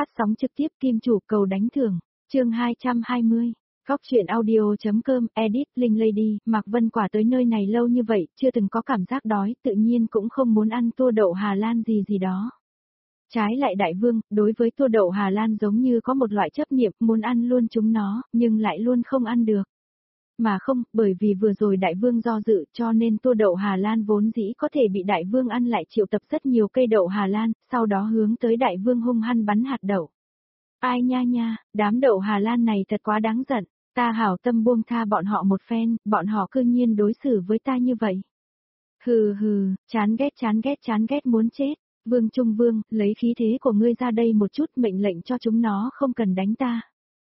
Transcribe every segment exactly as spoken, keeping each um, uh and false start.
phát sóng trực tiếp Kim Chủ cầu đánh thưởng, chương hai trăm hai mươi. Góc truyện audio.com, edit, Linh Lady, Mạc Vân Quả tới nơi này lâu như vậy, chưa từng có cảm giác đói, tự nhiên cũng không muốn ăn tour đậu Hà Lan gì gì đó. Trái lại Đại Vương, đối với tour đậu Hà Lan giống như có một loại chấp niệm, muốn ăn luôn chúng nó, nhưng lại luôn không ăn được. Mà không, bởi vì vừa rồi Đại Vương do dự cho nên tour đậu Hà Lan vốn dĩ có thể bị Đại Vương ăn lại triệu tập rất nhiều cây đậu Hà Lan, sau đó hướng tới Đại Vương hung hăng bắn hạt đậu. Ai nha nha, đám đậu Hà Lan này thật quá đáng giận, ta hảo tâm buông tha bọn họ một phen, bọn họ cư nhiên đối xử với ta như vậy. Hừ hừ, chán ghét chán ghét chán ghét muốn chết, Vương Trung Vương, lấy khí thế của ngươi ra đây một chút mệnh lệnh cho chúng nó không cần đánh ta.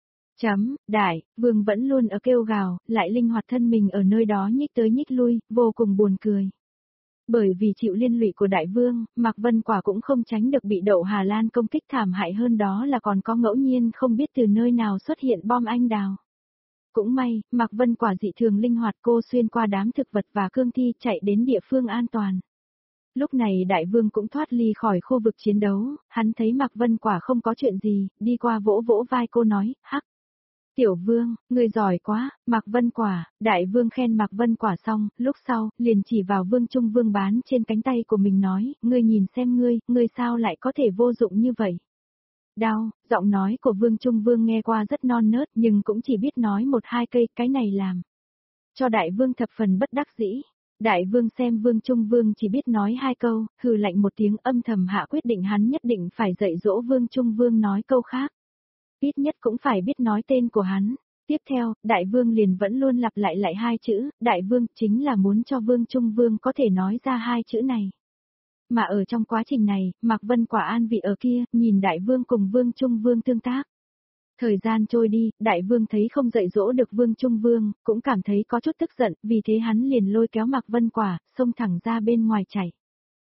Chấm, đại, Vương vẫn luôn ở kêu gào, lại linh hoạt thân mình ở nơi đó nhích tới nhích lui, vô cùng buồn cười. Bởi vì chịu liên lụy của Đại Vương, Mạc Vân Quả cũng không tránh được bị đậu Hà Lan công kích thảm hại hơn đó là còn có ngẫu nhiên không biết từ nơi nào xuất hiện bom anh đào. Cũng may, Mạc Vân Quả dị thường linh hoạt cô xuyên qua đám thực vật và cương thi chạy đến địa phương an toàn. Lúc này Đại Vương cũng thoát ly khỏi khu vực chiến đấu, hắn thấy Mạc Vân Quả không có chuyện gì, đi qua vỗ vỗ vai cô nói, hắc. Tiểu Vương, ngươi giỏi quá, Mạc Vân Quả, Đại Vương khen Mạc Vân Quả xong, lúc sau, liền chỉ vào Vương Trung Vương bán trên cánh tay của mình nói, ngươi nhìn xem ngươi, ngươi sao lại có thể vô dụng như vậy. Đau, giọng nói của Vương Trung Vương nghe qua rất non nớt nhưng cũng chỉ biết nói một hai cây, cái này làm. Cho Đại Vương thập phần bất đắc dĩ. Đại Vương xem Vương Trung Vương chỉ biết nói hai câu, hừ lạnh một tiếng âm thầm hạ quyết định hắn nhất định phải dạy dỗ Vương Trung Vương nói câu khác. Ít nhất cũng phải biết nói tên của hắn. Tiếp theo, Đại Vương liền vẫn luôn lặp lại lại hai chữ, Đại Vương chính là muốn cho Vương Trung Vương có thể nói ra hai chữ này. Mà ở trong quá trình này, Mạc Vân Quả an vị ở kia, nhìn Đại Vương cùng Vương Trung Vương tương tác. Thời gian trôi đi, Đại Vương thấy không dạy dỗ được Vương Trung Vương, cũng cảm thấy có chút tức giận, vì thế hắn liền lôi kéo Mạc Vân Quả, xông thẳng ra bên ngoài chạy.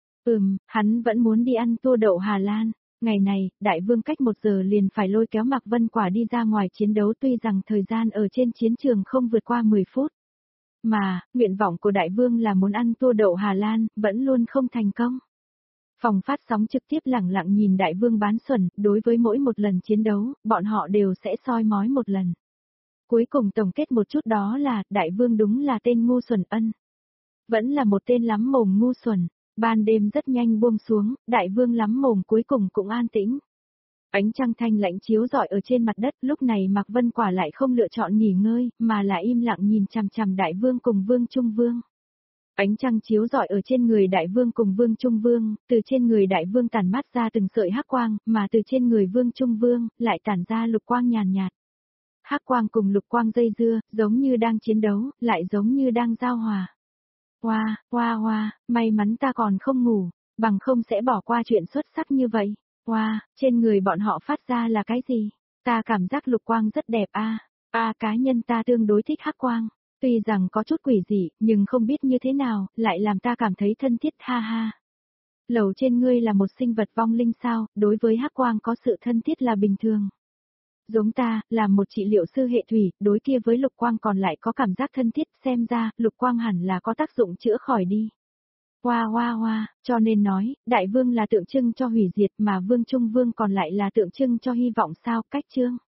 Ừm, hắn vẫn muốn đi ăn tour đậu Hà Lan. Ngày này, Đại Vương cách một giờ liền phải lôi kéo Mạc Vân Quả đi ra ngoài chiến đấu tuy rằng thời gian ở trên chiến trường không vượt qua mười phút. Mà, nguyện vọng của Đại Vương là muốn ăn tour đậu Hà Lan, vẫn luôn không thành công. Phòng phát sóng trực tiếp lẳng lặng nhìn Đại Vương bán xuẩn, đối với mỗi một lần chiến đấu, bọn họ đều sẽ soi mói một lần. Cuối cùng tổng kết một chút đó là, Đại Vương đúng là tên ngu xuẩn ân. Vẫn là một tên lắm mồm ngu xuẩn. Ban đêm rất nhanh buông xuống, Đại Vương lắm mồm cuối cùng cũng an tĩnh. Ánh trăng thanh lạnh chiếu rọi ở trên mặt đất, lúc này Mạc Vân Quả lại không lựa chọn nghỉ ngơi, mà là im lặng nhìn chằm chằm Đại Vương cùng Vương Trung Vương. Ánh trăng chiếu rọi ở trên người Đại Vương cùng Vương Trung Vương, từ trên người Đại Vương tản mát ra từng sợi hắc quang, mà từ trên người Vương Trung Vương lại tản ra lục quang nhàn nhạt. Hắc quang cùng lục quang dây dưa, giống như đang chiến đấu, lại giống như đang giao hòa. Hoa, hoa hoa, may mắn ta còn không ngủ, bằng không sẽ bỏ qua chuyện xuất sắc như vậy. Hoa, trên người bọn họ phát ra là cái gì? Ta cảm giác lục quang rất đẹp a. A à, cá nhân ta tương đối thích hắc quang. Tuy rằng có chút quỷ dị, nhưng không biết như thế nào, lại làm ta cảm thấy thân thiết ha ha. Lầu trên ngươi là một sinh vật vong linh sao, đối với hắc quang có sự thân thiết là bình thường. Giống ta, là một trị liệu sư hệ thủy, đối kia với lục quang còn lại có cảm giác thân thiết, xem ra, lục quang hẳn là có tác dụng chữa khỏi đi. Hoa hoa hoa, cho nên nói, Đại Vương là tượng trưng cho hủy diệt mà Vương Trung Vương còn lại là tượng trưng cho hy vọng sao, cách chương.